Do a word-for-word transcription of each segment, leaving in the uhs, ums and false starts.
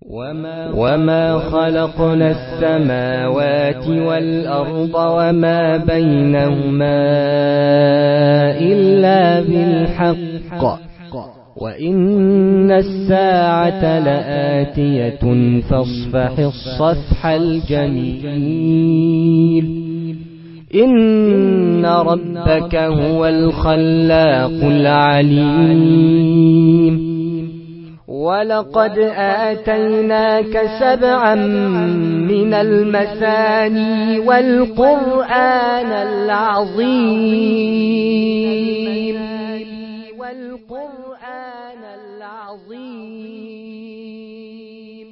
وما خلقنا السماوات والأرض وما بينهما إلا بالحق وإن الساعة لآتية فاصفح الصفح الجميل إن ربك هو الخلاق العليم ولقد آتيناك سبعا من المثاني والقرآن العظيم والقرآن العظيم.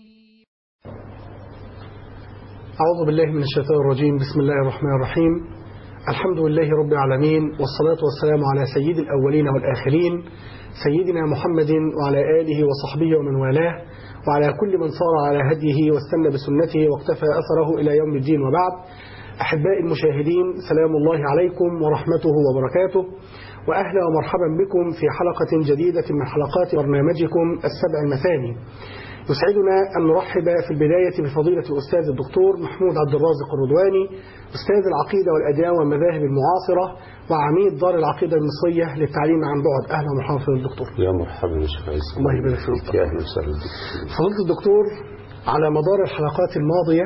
أعوذ بالله من الشيطان الرجيم. بسم الله الرحمن الرحيم. الحمد لله رب العالمين، والصلاة والسلام على سيد الأولين والآخرين سيدنا محمد وعلى آله وصحبه ومن والاه وعلى كل من صار على هديه واستنى بسنته واقتفى أثره إلى يوم الدين، وبعد. أحبائي المشاهدين، سلام الله عليكم ورحمته وبركاته، وأهلا ومرحبا بكم في حلقة جديدة من حلقات برنامجكم السبع المثاني. يسعدنا أن نرحب في البداية بفضيلة الأستاذ الدكتور محمود عبد الرازق الرضواني، أستاذ العقيدة والأديان والمذاهب المعاصرة وعميد دار العقيدة المصرية للتعليم عن بعد. أهلا ومرحبا فضيلة الدكتور. يا مرحبا يا شيخ عيسى. الله يبارك فيك. يا أهلا وسهلا بك. فضيلة الدكتور، على مدار الحلقات الماضية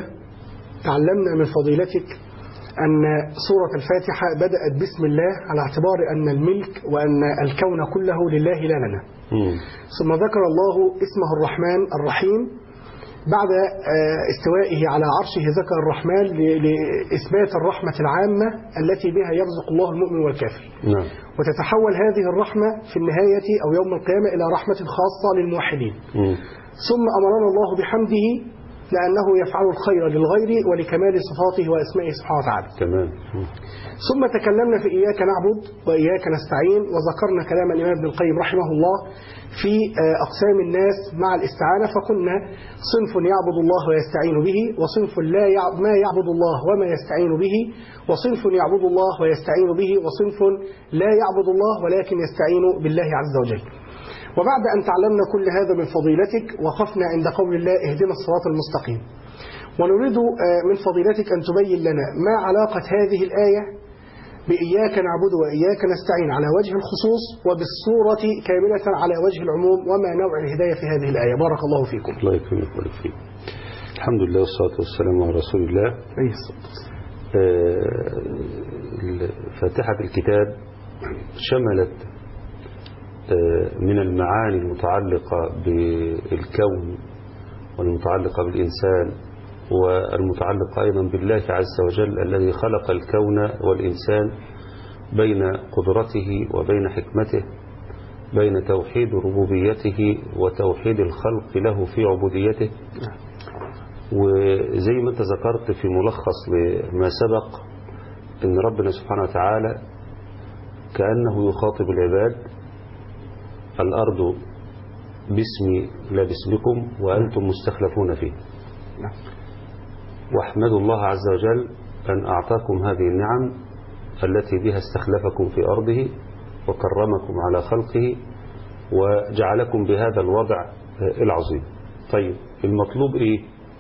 تعلمنا من فضيلتك أن سورة الفاتحة بدأت بسم الله على اعتبار أن الملك وأن الكون كله لله لا لنا. مم. ثم ذكر الله اسمه الرحمن الرحيم بعد استوائه على عرشه، ذكر الرحمن لإثبات الرحمة العامة التي بها يرزق الله المؤمن والكافر. نعم. وتتحول هذه الرحمة في النهاية أو يوم القيامة إلى رحمة خاصة للموحدين. مم. ثم أمرنا الله بحمده لأنه يفعل الخير للغير ولكمال صفاته وأسمائه سبحانه وتعالى. تمام. ثم تكلمنا في إياك نعبد وإياك نستعين، وذكرنا كلام الإمام ابن القيم رحمه الله في أقسام الناس مع الاستعانة، فقلنا صنف يعبد الله ويستعين به، وصنف لا يعبد ما يعبد الله وما يستعين به، وصنف يعبد الله ويستعين به، وصنف لا يعبد الله ولكن يستعين بالله عز وجل. وبعد أن تعلمنا كل هذا من فضيلتك وقفنا عند قول الله اهدنا الصراط المستقيم، ونريد من فضيلتك أن تبين لنا ما علاقة هذه الآية بإياك نعبد وإياك نستعين على وجه الخصوص، وبالصورة كاملة على وجه العموم، وما نوع الهداية في هذه الآية. بارك الله فيكم. الله يكرمك ويبارك فيك. الحمد لله والصلاة والسلام على رسول الله. أيه الصلاة والسلام. فاتحة الكتاب شملت من المعاني المتعلقة بالكون والمتعلقة بالإنسان والمتعلقة أيضا بالله عز وجل الذي خلق الكون والإنسان، بين قدرته وبين حكمته، بين توحيد ربوبيته وتوحيد الخلق له في عبوديته. وزي ما أنت ذكرت في ملخص لما سبق أن ربنا سبحانه وتعالى كأنه يخاطب العباد: الأرض باسمي لا باسمكم وأنتم مستخلفون فيه، واحمدوا الله عز وجل أن أعطاكم هذه النعم التي بها استخلفكم في أرضه وكرمكم على خلقه وجعلكم بهذا الوضع العظيم. طيب، المطلوب إيه؟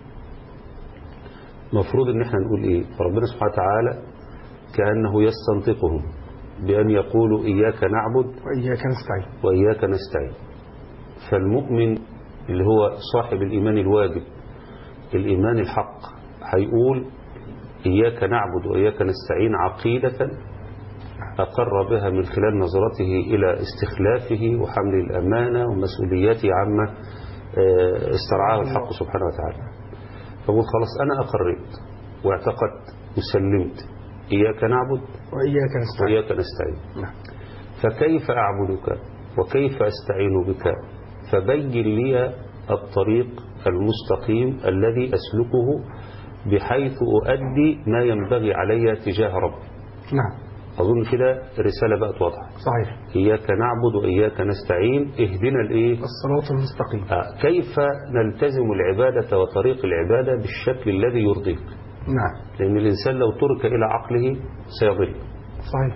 مفروض إن احنا نقول إيه؟ فربنا سبحانه وتعالى كأنه يستنطقهم بأن يقولوا إياك نعبد وإياك نستعين وإياك نستعين. فالمؤمن اللي هو صاحب الإيمان الواجب، الإيمان الحق، هيقول إياك نعبد وإياك نستعين عقيدة أقر بها من خلال نظرته إلى استخلافه وحمل الأمانة ومسؤولياته عما استرعاه الحق سبحانه وتعالى. فقول خلاص أنا أقررت واعتقدت وسلمت، إياك نعبد وإياك نستعين وإياك نستعين. فكيف أعبدك وكيف أستعين بك؟ فبين لي الطريق المستقيم الذي أسلكه بحيث أؤدي ما ينبغي علي تجاه ربي. نعم. أظن كده الرسالة بقت واضحة. صحيح. إياك نعبد وإياك نستعين، اهدنا الإيه؟ الصراط المستقيم. آه. كيف نلتزم العبادة وطريق العبادة بالشكل الذي يرضيك؟ نعم. لأن الإنسان لو ترك إلى عقله سيضل. صحيح.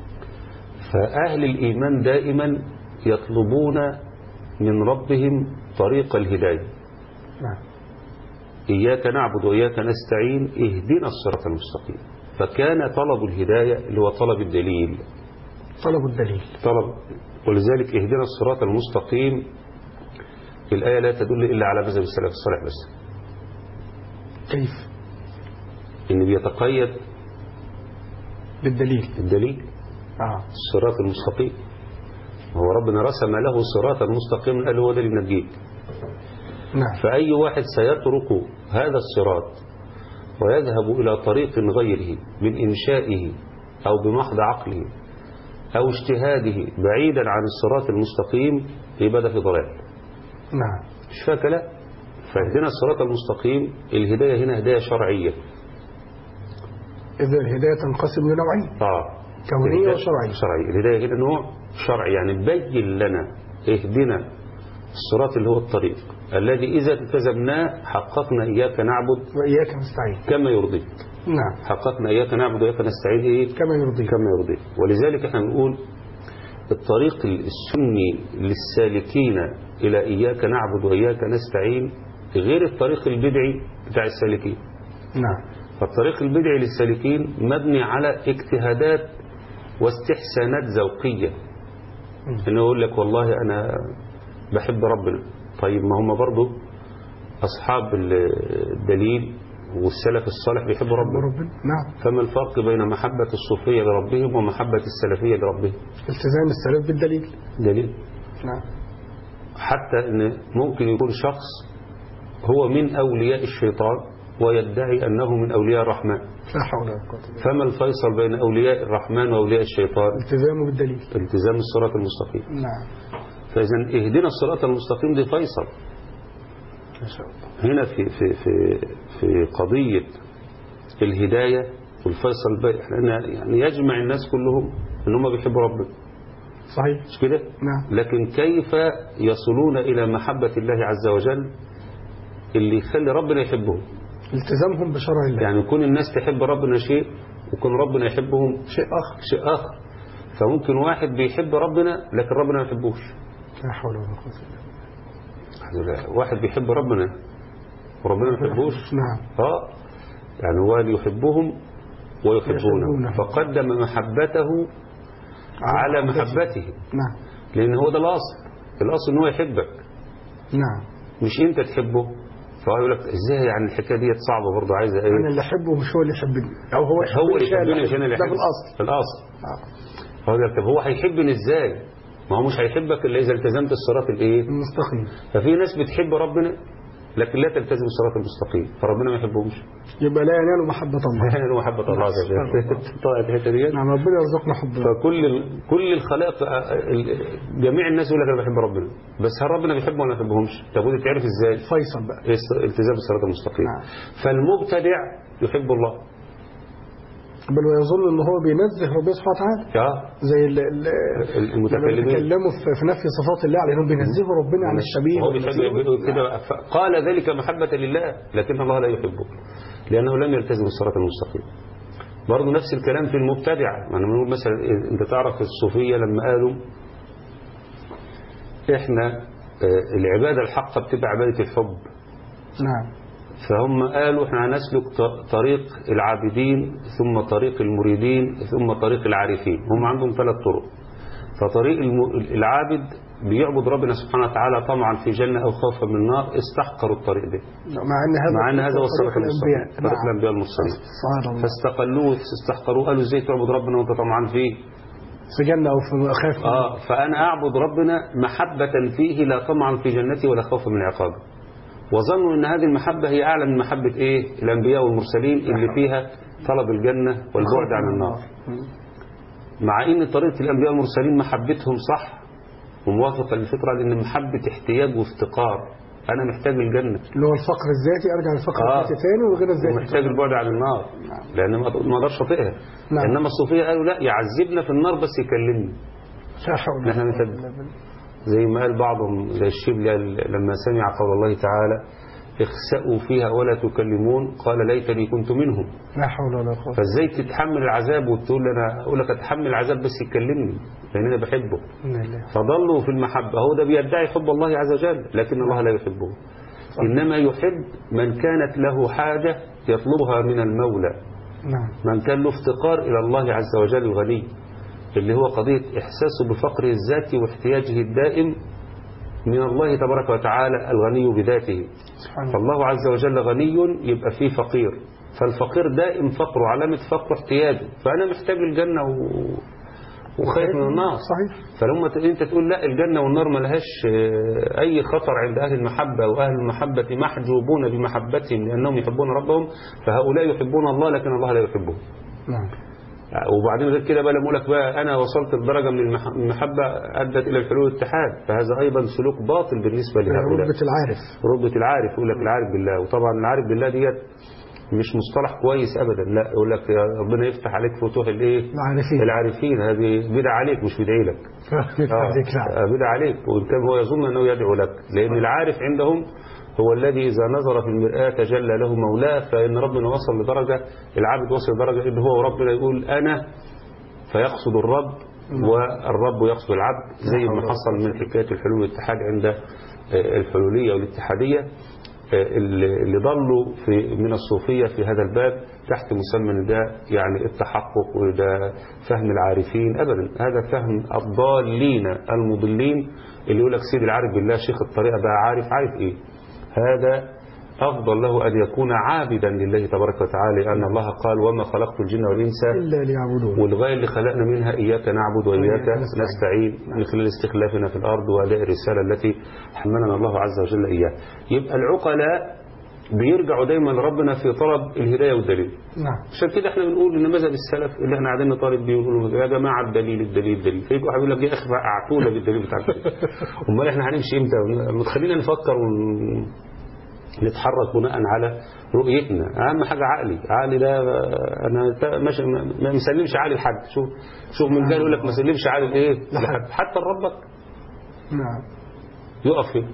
فأهل الإيمان دائما يطلبون من ربهم طريق الهداية. نعم. إياك نعبد وإياك نستعين اهدنا الصراط المستقيم. فكان طلب الهداية اللي هو طلب الدليل، طلب الدليل طلب. ولذلك اهدنا الصراط المستقيم الآية لا تدل إلا على مذهب السلف الصالح بس. كيف؟ إن بيتقيد بالدليل. الدليل آه. الصراط المستقيم. هو ربنا رسم له صراطا مستقيما قال هو ده اللي ينجيك. نعم. فأي واحد سيترك هذا الصراط ويذهب إلى طريق غيره من إنشائه أو بمحض عقله أو اجتهاده بعيدا عن الصراط المستقيم يبقى ده في ضلال. نعم. مش فاكر لا. فاهدنا الصراط المستقيم الهداية هنا هداية شرعية. إذا الهداية تنقسم لنوعين، آه. كونية وشرعية. شرعية. الهداية هنا نوع شرعي، يعني بين لنا اهدنا الصراط اللي هو الطريق الذي إذا التزمناه حققنا إياك نعبد وإياك نستعين كما يرضيك. نعم. حققنا إياك نعبد وإياك نستعين إيه؟ كما يرضيك. كما يرضيك. ولذلك احنا نقول الطريق السني للسالكين إلى إياك نعبد وإياك نستعين غير الطريق البدعي بتاع السالكين. نعم. فالطريق البدعي للسالكين مبني على اجتهادات واستحسانات ذوقية. إنه يقول لك والله أنا بحب ربنا. طيب ما هم برضو أصحاب الدليل والسلف الصالح بيحبوا ربنا. ربنا. نعم. فما الفرق بين محبة الصوفية لربهم ومحبة السلفية لربهم؟ التزام السلف بالدليل. دليل. نعم. حتى إن ممكن يكون شخص هو من أولياء الشيطان ويدعي أنه من أولياء الرحمن. لا حول ولا قوة إلا بالله. فما الفيصل بين أولياء الرحمن وأولياء الشيطان؟ التزامه بالدليل. التزام الصراط المستقيم. نعم. فإذا اهدنا الصراط المستقيم دي فيصل. ما شاء الله. هنا في في في في قضية الهداية والفيصل بين يعني يجمع الناس كلهم ان هم بيحبوا ربنا. صحيح. مش كده؟ نعم. لكن كيف يصلون إلى محبة الله عز وجل اللي يخلي ربنا يحبهم؟ التزامهم بشرع الله. يعني يكون الناس تحب ربنا شيء ويكون ربنا يحبهم شيء آخر. شيء آخر. فممكن واحد بيحب ربنا لكن ربنا ما يحبوش. لا حول ولا قوة إلا بالله. واحد بيحب ربنا وربنا ما يحبوش. نعم. اه يعني هو يحبهم ويحبونه فقدم محبته على محبته. نعم. لأن هو ده الأصل. الأصل إن هو يحبك. نعم. مش أنت تحبه. فهو يقول لك إزاي يعني الحكاية دي صعبة برضه عايزة إيه؟ أنا اللي أحبه مش هو اللي يحبني أو هو يحبني. هو اللي يحبني عشان اللي ده يحبني. في الأصل. الأصل. آه. هو ده. طب هو هيحبني إزاي؟ ما هو مش هيحبك إلا إذا التزمت الصراط الإيه؟ المستقيم. ففي ناس بتحب ربنا لكن لا تلتزم الصراط المستقيم فربنا ما يحبهمش. يبقى لا ينال محبة الله. لا ينال محبة الله. طلعت الحتة دي. نعم. ربنا يرزقنا حب الله. فكل كل الخلائق جميع الناس يقول لك انا بحب ربنا بس هل ربنا بيحبه ولا ما بيحبهمش؟ طب ودي تعرف ازاي؟ فيصل بقى التزام الصراط المستقيم. نعم. فالمبتدع يحب الله بل ويظن ان هو بينزه ربنا سبحانه وتعالى. اه زي ال ال المتكلمين بيتكلموا في نفي صفات الله على انهم بينزهوا ربنا عن الشبيه. هو بيحب كده. قال ذلك محبة لله لكن الله لا يحبه لأنه لم يلتزم الصراط المستقيم. برضه نفس الكلام في المبتدع. يعني بنقول مثلا انت تعرف الصوفية لما قالوا احنا العبادة الحقة بتبقى عبادة الحب. نعم. فهم قالوا احنا هنسلك طريق العابدين ثم طريق المريدين ثم طريق العارفين. هم عندهم ثلاث طرق. فطريق العابد بيعبد ربنا سبحانه وتعالى طمعا في جنة أو خوفا من النار استحقروا الطريق ده مع أن هذا مع أن هذا هو طريق الأنبياء. طريق نعم. الأنبياء المرسلين. سبحان الله. فاستقلوه استحقروه قالوا ازاي تعبد ربنا وانت طمعان فيه في جنة أو في خاف. آه فأنا أعبد ربنا محبة فيه لا طمعا في جنتي ولا خوفا من عقابه. وظنوا أن هذه المحبة هي أعلى من محبة إيه؟ الأنبياء والمرسلين اللي فيها طلب الجنة والبعد عن النار. مع أن طريقة الأنبياء والمرسلين محبتهم صح وموافقة للفطرة لأن محبة احتياج وافتقار. أنا محتاج الجنة اللي هو الفقر الذاتي. أرجع للفقر آه. الذاتي ثاني وغير الذاتي. ومحتاج البعد عن النار لأن ما أقدرش أطيقها. نعم. إنما الصوفية قالوا لا يعذبنا في النار بس يكلمني. لا حول نحن نتد زي ما قال بعضهم زي الشبلي لما سمع قول الله تعالى اخسأوا فيها ولا تكلمون قال ليتني كنت منهم. لا حول ولا قوة. فازاي تتحمل العذاب وتقول انا اقول لك اتحمل العذاب بس يكلمني لان انا بحبه. فضلوا في المحبة. هو ده بيدعي حب الله عز وجل لكن الله لا يحبه. إنما يحب من كانت له حاجة يطلبها من المولى. نعم. من كان له افتقار إلى الله عز وجل الغني اللي هو قضية إحساسه بفقر الذات واحتياجه الدائم من الله تبارك وتعالى الغني بذاته. فالله عز وجل غني يبقى فيه فقير، فالفقير دائم فقره علامة فقره احتياجه، فأنا محتاج الجنة و... وخايف من النار. صحيح. فلما انت تقول لا الجنة والنار ما لهاش اي خطر عند اهل المحبة، واهل المحبة محجوبون بمحبتهم لانهم يحبون ربهم، فهؤلاء يحبون الله لكن الله لا يحبهم. نعم. وبعدين غير كده بقى لما اقول لك بقى انا وصلت لدرجة من المحبة ادت الى الحلول والاتحاد، فهذا ايضا سلوك باطل بالنسبة لهؤلاء. رتبة العارف. رتبة العارف يقول لك العارف بالله، وطبعا العارف بالله ديت مش مصطلح كويس ابدا، لا يقول لك يا ربنا يفتح عليك فتوح الايه العارفين العارفين هذه بدعة عليك مش بدعي لك. آه بدعة عليك، وان كان هو يظن انه يدعو لك، لان العارف عندهم هو الذي اذا نظر في المرآة تجلى له مولاه. فان ربنا وصل لدرجة العبد وصل لدرجة ان هو ربنا يقول انا فيقصد الرب والرب يقصد العبد، زي ما حصل من حكاية الحلول والاتحاد عند الحلولية والاتحادية اللي ضلوا في من الصوفية في هذا الباب تحت مسمى ده يعني التحقق وده فهم العارفين. أبدا، هذا فهم الضالين المضلين اللي يقول لك سيد العارف بالله شيخ الطريقة بقى عارف عارف إيه. هذا أفضل له أن يكون عابدا لله تبارك وتعالى، لأن الله قال وما خلقت الجن والإنس إلا ليعبدون، والغاية اللي خلقنا منها إياك نعبد وإياك نستعين من خلال استخلافنا في الأرض وأداء الرسالة التي حملنا الله عز وجل إياها. يبقى العقلاء بيرجعوا دايما لربنا في طلب الهداية والدليل. نعم. عشان كده احنا بنقول ان مذهب السلف اللي احنا قاعدين نطالب بيه يقولوا يا جماعه الدليل الدليل الدليل، فيجوا واحد يقول لك يا اخي اعطونا بالدليل بتاعك. امال احنا هنمشي امتى؟ ما تخلينا نفكر ون... نتحرك بناء على رؤيتنا. اهم حاجه عقلي، عقلي ده انا ماشي ما مسلمش عقلي لحد. شوف شوف من كان يقول لك ما سلمش عقلي لايه لحد، حتى لربك. نعم. يقف فيه.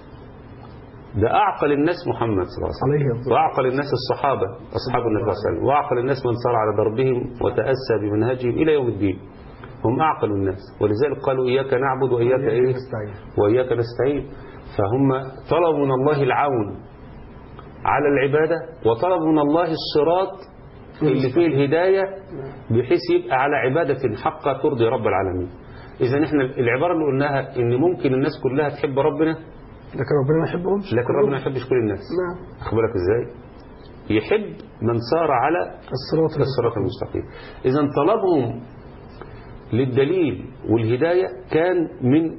ده أعقل الناس محمد صلى الله عليه وسلم، وأعقل الناس الصحابة أصحاب النبي صلى الله عليه وسلم، وأعقل الناس من صار على دربهم وتأسى بمنهجهم إلى يوم الدين. هم أعقل الناس، ولذلك قالوا إياك نعبد وإياك إيه وإياك نستعين. فهم طلبوا من الله العون على العبادة، وطلبوا من الله الصراط اللي فيه الهداية بحيث يبقى على عبادة حقة ترضي رب العالمين. إذا إحنا العبارة اللي قلناها إن ممكن الناس كلها تحب ربنا لكن ربنا ما يحبهمش، لكن ربنا ما يحبش كل الناس. نعم. أخبرك إزاي؟ يحب من صار على الصراط الصراط المستقيم. إذا طلبهم للدليل والهداية كان من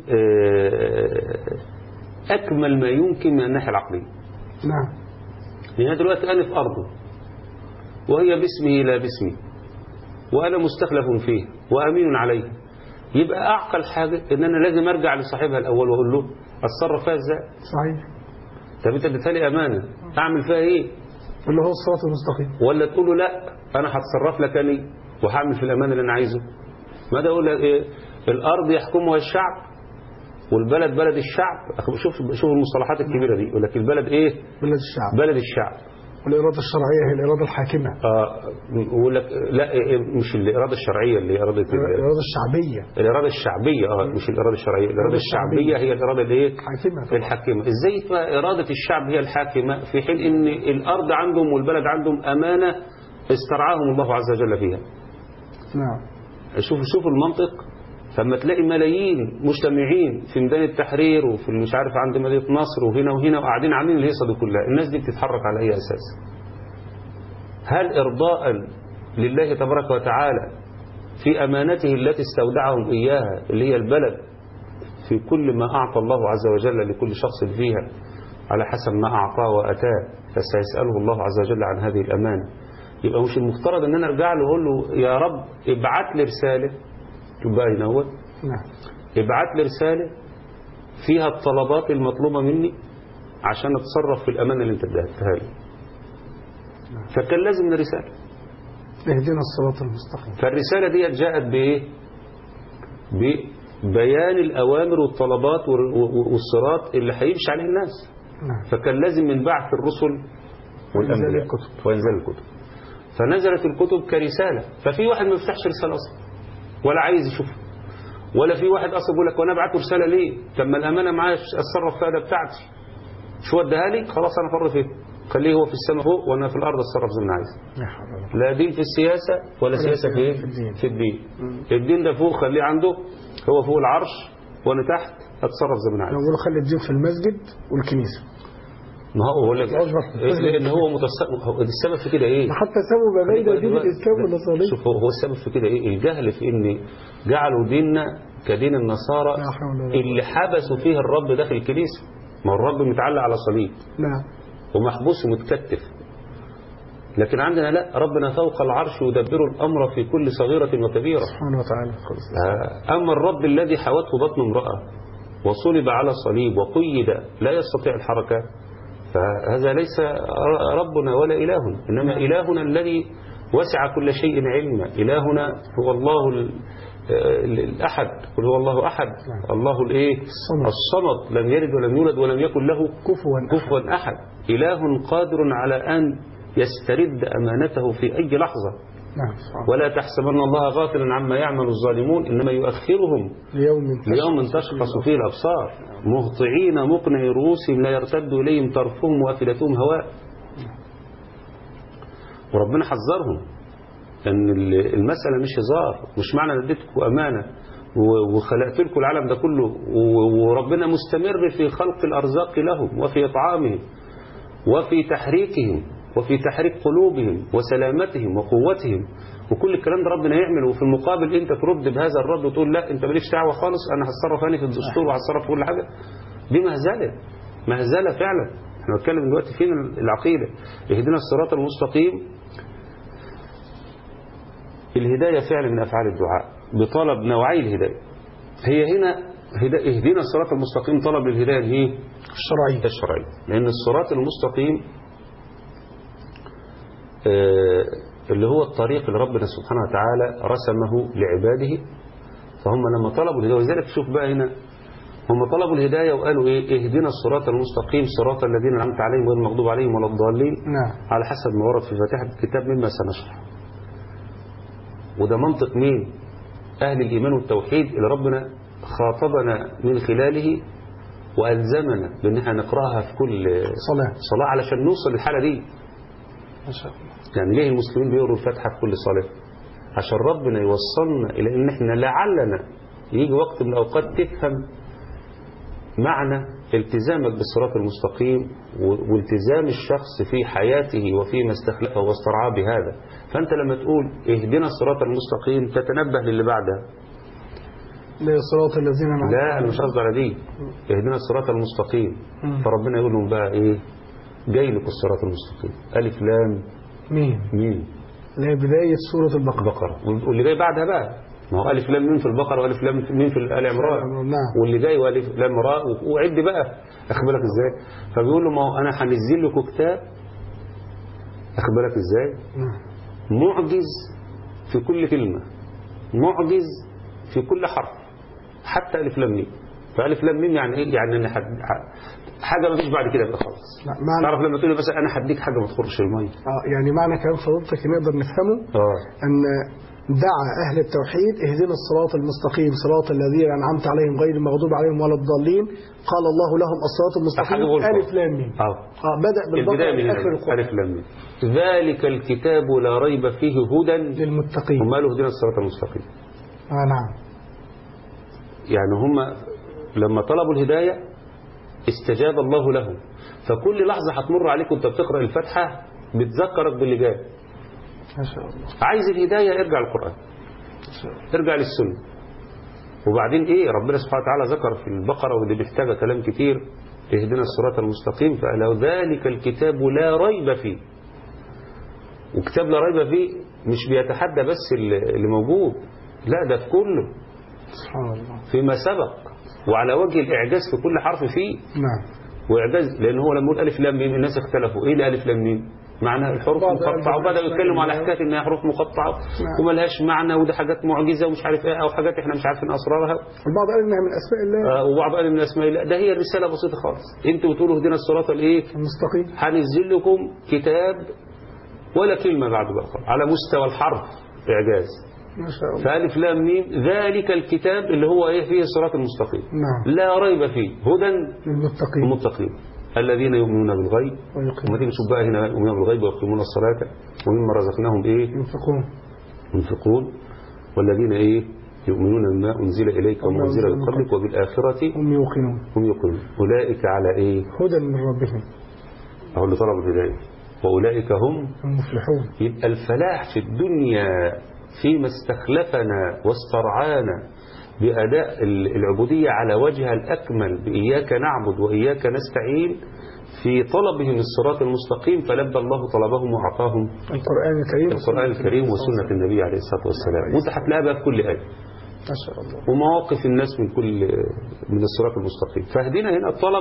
أكمل ما يمكن من الناحية العقلية. نعم. لأن دلوقتي أنا في أرضه وهي باسمه لا باسمي، وأنا مستخلف فيه وأمين عليه، يبقى أعقل حاجة إن أنا لازم أرجع لصاحبها الأول وأقول له أتصرف فيها إزاي. صحيح. طب أنت اديتها لي أمانة، أعمل فيها إيه؟ اللي هو الصراط المستقيم. ولا تقول له لا أنا هتصرف لك أنا وهعمل في الأمانة اللي أنا عايزه. ماذا أقول لك إيه؟ الأرض يحكمها الشعب والبلد بلد الشعب. شوف شوف المصطلحات الكبيرة دي، يقول لك البلد إيه؟ بلد الشعب. بلد الشعب. والإرادة الشرعية هي الإرادة الحاكمة. آه يقول لك لا مش الإرادة الشرعية اللي إرادة الإرادة الشعبية. الإرادة الشعبية اه مش الإرادة الشرعية، الإرادة الشعبية هي الإرادة الإيه؟ الحاكمة. الحاكمة. إزاي تبقى إرادة الشعب هي الحاكمة في حين إن الأرض عندهم والبلد عندهم أمانة استرعاهم الله عز وجل فيها. نعم. شوف شوف المنطق. فلما تلاقي ملايين مجتمعين في ميدان التحرير وفي مش عارف عند مدينة نصر وهنا وهنا وقاعدين عاملين الهيصة دي كلها، الناس دي بتتحرك على أي أساس؟ هل إرضاء لله تبارك وتعالى في أمانته التي استودعهم إياها اللي هي البلد في كل ما أعطى الله عز وجل لكل شخص فيها على حسب ما أعطاه وأتاه، فسيسأله الله عز وجل عن هذه الأمانة. يبقى مش المفترض أن أنا أرجع له أقول له يا رب ابعت لي رسالة تبقى ينور. نعم. ابعت لي رسالة فيها الطلبات المطلوبة مني عشان اتصرف في الأمانة اللي انت اديتها لي. فكان لازم رسالة اهدنا الصراط المستقيم. فالرسالة دي جاءت بإيه؟ ببيان الأوامر والطلبات والصراط اللي هيمشي عليه الناس. نعم. فكان لازم من بعث الرسل والأنبياء الكتب. وإنزال الكتب. فنزلت الكتب كرسالة، ففي واحد ما يفتحش رسالة أصلا ولا عايز يشوفها، ولا في واحد أصلا يقول لك وأنا بعت رسالة ليه؟ طب ما الأمانة معايا أتصرف فيها، ده بتاعتي، شو اديها لي خلاص أنا حر فيها، خليه هو في السماء فوق وأنا في الأرض أتصرف زي ما أنا عايز. لا دين في السياسة ولا سياسة في في الدين. في الدين. الدين ده فوق خليه عنده، هو فوق العرش وأنا تحت أتصرف زي ما أنا عايز. نقول خلي الدين في المسجد والكنيسة. ما هو هو لك لأن هو متص... السبب في كده إيه؟ حتى سبب بين دين الإسلام والنصرانية. شوف هو السبب في كده إيه؟ الجهل في إن جعلوا ديننا كدين النصارى اللي حبسوا فيه الرب داخل الكنيسة. ما الرب متعلق على صليب نعم ومحبوس ومتكتف، لكن عندنا لا، ربنا فوق العرش يدبر الأمر في كل صغيرة وكبيرة سبحانه وتعالى. أما الرب الذي حوته بطن امرأة وصلب على صليب وقيد لا يستطيع الحركة، فهذا ليس ربنا ولا إلهنا، إنما إلهنا الذي وسع كل شيء علما. إلهنا هو الله الأحد، قل هو الله أحد، الله الإيه؟ الصمد، لم يلد ولم يولد ولم يكن له كفوا أحد. إله قادر على أن يسترد أمانته في أي لحظة. ولا تحسبن الله غافلا عما يعمل الظالمون، إنما يؤخرهم ليوم تشخص فيه الأبصار مهطعين مقنعي رؤوسهم لا يرتد إليهم طرفهم وأفئدتهم هواء. وربنا حذرهم أن المسألة مش هزار، مش معنى أن اديتكم أمانة وخلقت لكم العالم ده كله وربنا مستمر في خلق الأرزاق لهم وفي إطعامهم وفي تحريكهم وفي تحريك قلوبهم وسلامتهم وقوتهم، وكل الكلام ده ربنا يعمل، وفي المقابل انت ترد بهذا الرد وتقول لا انت مالكش دعوه خالص، انا هتصرف انا في الدستور وهتصرف في كل حاجه. دي مهزله، مهزله فعلا. احنا بنتكلم دلوقتي فين العقيده؟ اهدنا الصراط المستقيم. الهدايه فعلا من افعال الدعاء بطلب نوعي الهدايه. هي هنا اهدنا الصراط المستقيم طلب للهدايه هي الشرعيه الشرعيه، لان الصراط المستقيم اللي هو الطريق اللي ربنا سبحانه وتعالى رسمه لعباده. فهم لما طلبوا الهداية، وذلك شوف بقى هنا هم طلبوا الهداية وقالوا ايه؟ اهدنا الصراط المستقيم صراط الذين أنعمت عليهم غير المغضوب عليهم ولا الضالين. نعم. على حسب ما ورد في فاتحة الكتاب مما سنشرح. وده منطق مين؟ أهل الإيمان والتوحيد اللي ربنا خاطبنا من خلاله وألزمنا بأن احنا نقرأها في كل صلاة صلاة علشان نوصل للحالة دي. ما شاء الله. يعني ليه المسلمين بيقروا الفاتحة في كل صلاة؟ عشان ربنا يوصلنا إلى إن إحنا لعلنا يجي وقت من الأوقات تفهم معنى التزامك بالصراط المستقيم والتزام الشخص في حياته وفيما استخلفه واسترعاه بهذا. فأنت لما تقول اهدنا الصراط المستقيم تتنبه للي بعدها. لا صراط الذين أنعمت لا أنا مش قصدي على دي، اهدنا الصراط المستقيم. فربنا يقول لهم بقى إيه؟ جاي لكم الصراط المستقيم ألف لام مين مين لا بداية سورة البقرة. البقرة واللي جاي بعدها بقى ما هو ألف لام مين في البقرة وألف لام مين في آل عمران. نعم. واللي جاي وألف لام راء وعد بقى أخد بالك إزاي. فبيقول له ما هو أنا هنزل لكم كتاب أخد بالك إزاي معجز في كل كلمة، معجز في كل حرف، حتى ألف لام مين. فألف لام مين يعني إيه؟ يعني أنا حد حاجة ما فيش بعد كده بقى خالص. تعرف لما تقول لي مثلا أنا هديك حاجة ما تخرش المية. اه يعني معنى كلام فضيلتك نقدر نفهمه اه أن دعا أهل التوحيد اهدنا الصراط المستقيم صراط الذين أنعمت عليهم غير المغضوب عليهم ولا الضالين. قال الله لهم الصراط المستقيم ألف لام ميم. اه اه بدأ بالبقرة من آخر القرآن. ألف لام ميم. ذلك الكتاب لا ريب فيه هدى للمتقين. هم قالوا اهدنا الصراط المستقيم. اه نعم. يعني هم لما طلبوا الهداية استجاب الله لهم. فكل لحظة هتمر عليك وانت بتقرأ الفاتحة بتذكرك باللي جاي. ما شاء الله. عايز الهداية ارجع للقرآن، ارجع للسنة. وبعدين ايه ربنا سبحانه وتعالى ذكر في البقرة ودي محتاجة كلام كتير اهدنا الصراط المستقيم فقال ذلك الكتاب لا ريب فيه. وكتاب لا ريب فيه مش بيتحدى بس اللي موجود، لا ده في كله سبحان الله فيما سبق وعلى وجه الإعجاز في كل حرف فيه. نعم. وإعجاز، لأن هو لما يقول ألف لام ميم الناس اختلفوا إيه الألف لام ميم؟ معنى الحروف مقطعة، وبدأوا يتكلموا على حكاية إنها حروف مقطعة وما لهاش معنى وده حاجات معجزة ومش عارف إيه أو حاجات إحنا مش عارفين أسرارها. البعض قال إنها من أسماء الله، آه وبعض قال من أسماء الله. ده هي الرسالة بسيطة خالص. أنتوا بتقولوا اهدنا الصراط الإيه؟ المستقيم. هنزل لكم كتاب ولا كلمة بعد بقى على مستوى الحرف إعجاز. ما شاء الله. فألف لام ميم ذلك الكتاب اللي هو إيه فيه الصراط المستقيم. نعم. لا ريب فيه هدى للمتقين. المتقين الذين يؤمنون بالغيب. وما تيجي تشوف بقى هنا يؤمنون بالغيب ويقيمون الصلاة ومما رزقناهم إيه ينفقون ينفقون والذين إيه يؤمنون بما أنزل إليك وما أنزل من قبلك وبالآخرة هم يوقنون هم يوقنون أولئك على إيه هدى من ربهم. أهو اللي طلب الهداية وأولئك هم المفلحون. يبقى الفلاح في الدنيا فيما استخلفنا واسترعانا بأداء العبودية على وجهها الأكمل بإياك نعبد وإياك نستعين في طلبهم الصراط المستقيم، فلبى الله طلبهم وأعطاهم القرآن الكريم القرآن الكريم وسنة النبي عليه الصلاة والسلام. وانت هتلاقيها بقى في كل آية ما شاء الله، ومواقف الناس من كل من الصراط المستقيم. فاهدنا هنا الطلب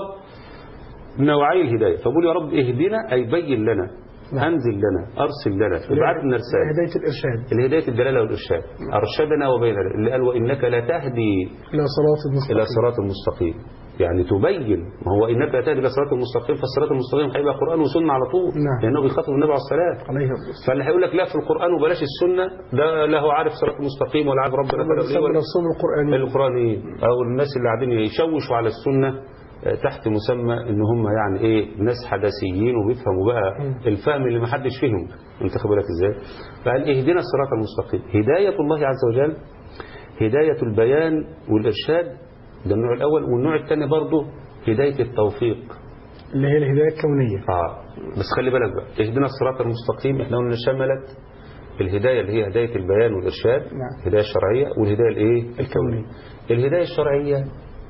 نوعي الهداية، فقول يا رب اهدنا أي بين لنا، أنزل لنا، أرسل لنا، ابعث لنا رسالة. هداية الإرشاد، الهداية الدلالة والإرشاد. أرشدنا وبيننا اللي قال وإنك لا تهدي إلى صراط المستقيم، إلى صراط المستقيم، يعني تبين. ما هو إنك لا تهدي إلى صراط المستقيم، فالصراط المستقيم هيبقى قرآن وسنة على طول. نعم. لأنه بيخاطب النبي عليه الصلاة عليه فاللي هيقول لك لا في القرآن وبلاش السنة ده لا هو عارف صراط المستقيم ولا عارف ربنا ولا السنة القرآنية القرآنيين أو الناس اللي قاعدين يشوشوا على السنة تحت مسمى ان هم يعني ايه ناس حداثيين وبيفهموا بقى الفهم اللي ما حدش فيهم. انت خد بالك ازاي؟ فقال اهدنا الصراط المستقيم. هداية الله عز وجل هداية البيان والإرشاد، ده النوع الأول. والنوع الثاني برضه هداية التوفيق اللي هي الهداية الكونية. اه بس خلي بالك بقى اهدنا الصراط المستقيم احنا قلنا شملت الهداية اللي هي هداية البيان والإرشاد. نعم. الهداية الشرعية والهداية الايه الكونية. الهداية الشرعية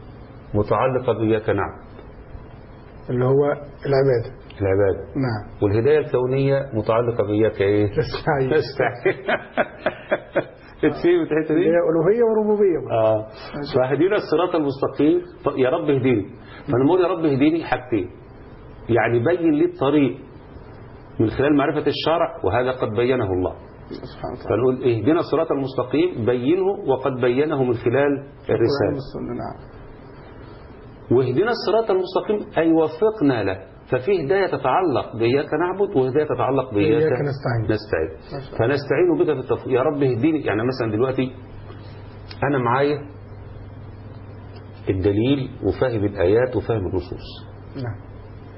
متعلقة بإياك نعبد اللي هو العبادة العبادة. نعم. والهداية الكونية متعلقة بإياك إيه؟ نستعين. نستعين. تفهم الحتة دي؟ هي ألوهية وربوبية. آه. فهدينا الصراط المستقيم. يا رب اهديني. فأنا بقول يا رب اهديني حاجتين، يعني بين لي الطريق من خلال معرفة الشرع وهذا قد بينه الله سبحانه وتعالى. فنقول اهدنا الصراط المستقيم بينه وقد بينه من خلال الرسالة. نعم. واهدنا الصراط المستقيم أي وفقنا له. ففي هداية تتعلق بإياك نعبد وهداية تتعلق بإياك نستعين. نستعين. فنستعين بك في التوفيق. يا رب اهديني. يعني مثلا دلوقتي أنا معايا الدليل وفاهم الآيات وفاهم النصوص. نعم.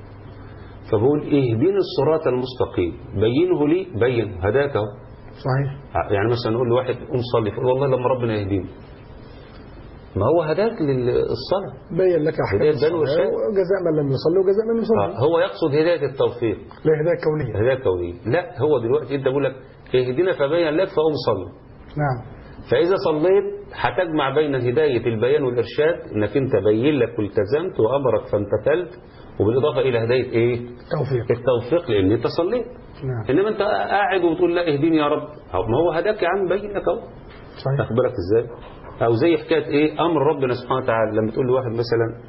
فبقول اهديني الصراط المستقيم بينه لي بين هداك. صحيح. يعني مثلا نقول لواحد قوم صلي فقول والله لما ربنا يهديني، ما هو هداك للصلاة بين لك أحكام الصلاة وجزاء من لم يصلي وجزاء من يصلي. آه هو يقصد هداية التوفيق لا هداية كونية. هداية كونية. لا هو دلوقتي انت بقول لك اهدنا فبين لك فقوم صلي. نعم. فإذا صليت هتجمع بين هداية البيان والإرشاد انك انت بين لك والتزمت وأمرك فامتثلت، وبالإضافة إلى هداية ايه التوفيق التوفيق لأن انت صليت. نعم. إنما انت قاعد وبتقول لا اهديني يا رب، ما هو هداك يا عم بين لك اهو. صحيح. تاخد بالك ازاي؟ أو زي حكاية إيه أمر ربنا سبحانه وتعالى لما تقول لواحد مثلا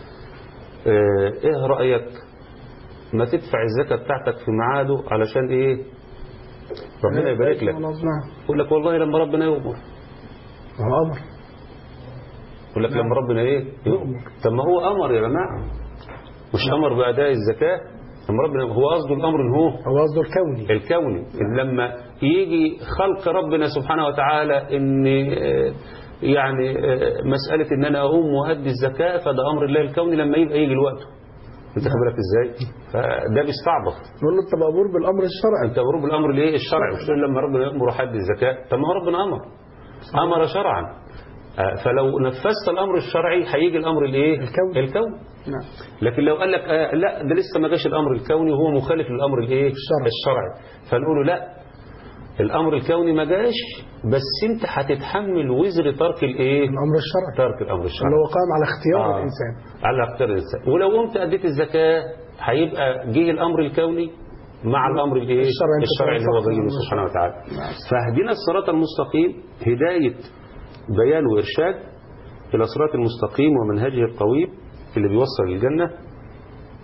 اه إيه رأيك ما تدفع الزكاة بتاعتك في ميعاده علشان إيه ربنا يبارك لك. يقول لك والله لما ربنا يؤمر. هو أمر. يقول لك لما ربنا إيه يؤمر. طب ما هو أمر يا جماعة، مش أمر بأداء الزكاة. لما ربنا هو قصده الأمر إن هو هو قصده الكوني الكوني. لما يجي خلق ربنا سبحانه وتعالى إن يعني مسألة ان انا اقوم وادي الزكاة فده امر الله الكوني لما يبقى يجي الوقت. انت خد بالك ازاي؟ فده بيستعبط. نقول له انت مأمور بالامر الشرعي. انت مأمور بالامر الايه الشرعي. مش لما ربنا يأمر حد الزكاة. طب ما هو ربنا امر امر شرعا. فلو نفذت الامر الشرعي هيجي الامر الايه الكوني. الكوني. نعم. لكن لو قال لك آه لا ده لسه ما جاش الامر الكوني وهو مخالف للامر الايه الشرعي. الشرعي، فنقول له لا الامر الكوني ما جاش بس انت هتتحمل وزر ترك الايه الامر الشرعي. ترك الامر الشرعي اللي هو قائم على اختيار آه. الانسان على اختيار الانسان. ولو قمت اديت الزكاه هيبقى جه الامر الكوني مع الامر الايه الشرعي, الشرعي اللي هو بينه سبحانه وتعالى. فاهدنا الصراط المستقيم هدايه بيان وارشاد الى صراط المستقيم ومنهجه القويم اللي بيوصل للجنه.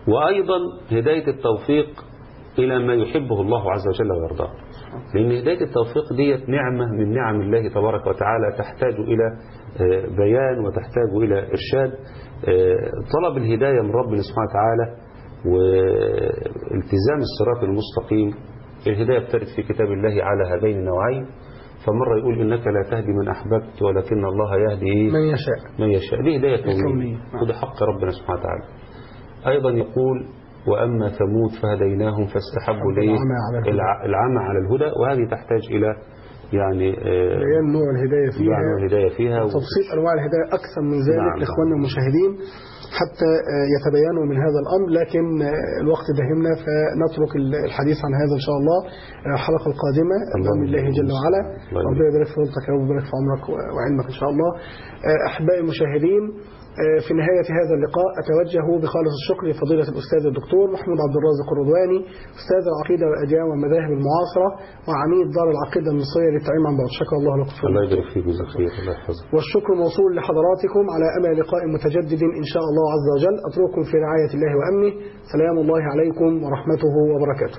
وأيضا هداية التوفيق إلى ما يحبه الله عز وجل ويرضاه، لأن هداية التوفيق ديت نعمة من نعم الله تبارك وتعالى تحتاج إلى بيان وتحتاج إلى إرشاد. طلب الهداية من ربنا سبحانه وتعالى والالتزام الصراط المستقيم، الهداية بترد في كتاب الله على هذين النوعين، فمرة يقول إنك لا تهدي من أحببت ولكن الله يهدي من يشاء من يشاء، دي هداية كونية وده حق ربنا سبحانه وتعالى. أيضا يقول وأما ثمود فهديناهم فاستحبوا العمى على الهدى، وهذه تحتاج إلى يعني بيان نوع الهداية فيها, نوع الهداية فيها وتبسيط أنواع الهداية أكثر من ذلك نعم لإخواننا المشاهدين حتى يتبينوا من هذا الأمر، لكن الوقت داهمنا فنترك الحديث عن هذا إن شاء الله الحلقة القادمة بإذن الله جل وعلا. ربنا يبارك في فضلك يا رب ويبارك في عمرك وعلمك إن شاء الله. أحبائي المشاهدين، في نهاية هذا اللقاء أتوجه بخالص الشكر لفضيلة الأستاذ الدكتور محمود عبد الرازق الرضواني، أستاذ العقيدة والأديان والمذاهب المعاصرة وعميد دار العقيدة المصرية للتعليم عن بعد. شكر الله لكم. الله يبارك فيك ويجزاك خير. الله يحفظك. والشكر موصول لحضراتكم على أمل لقاء متجدد إن شاء الله عز وجل. أترككم في رعاية الله وأمنه. سلام الله عليكم ورحمته وبركاته.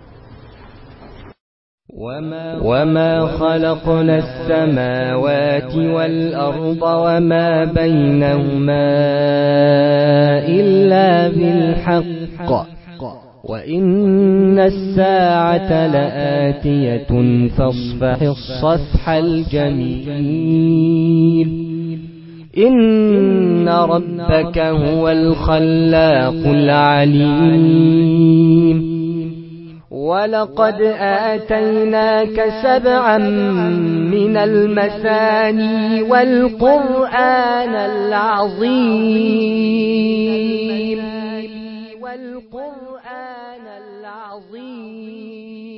وما خلقنا السماوات والأرض وما بينهما إلا بالحق وإن الساعة لآتية فاصفح الصفح الجميل. إن ربك هو الخلاق العليم. ولقد آتيناك سبعا من المثاني والقرآن العظيم والقرآن العظيم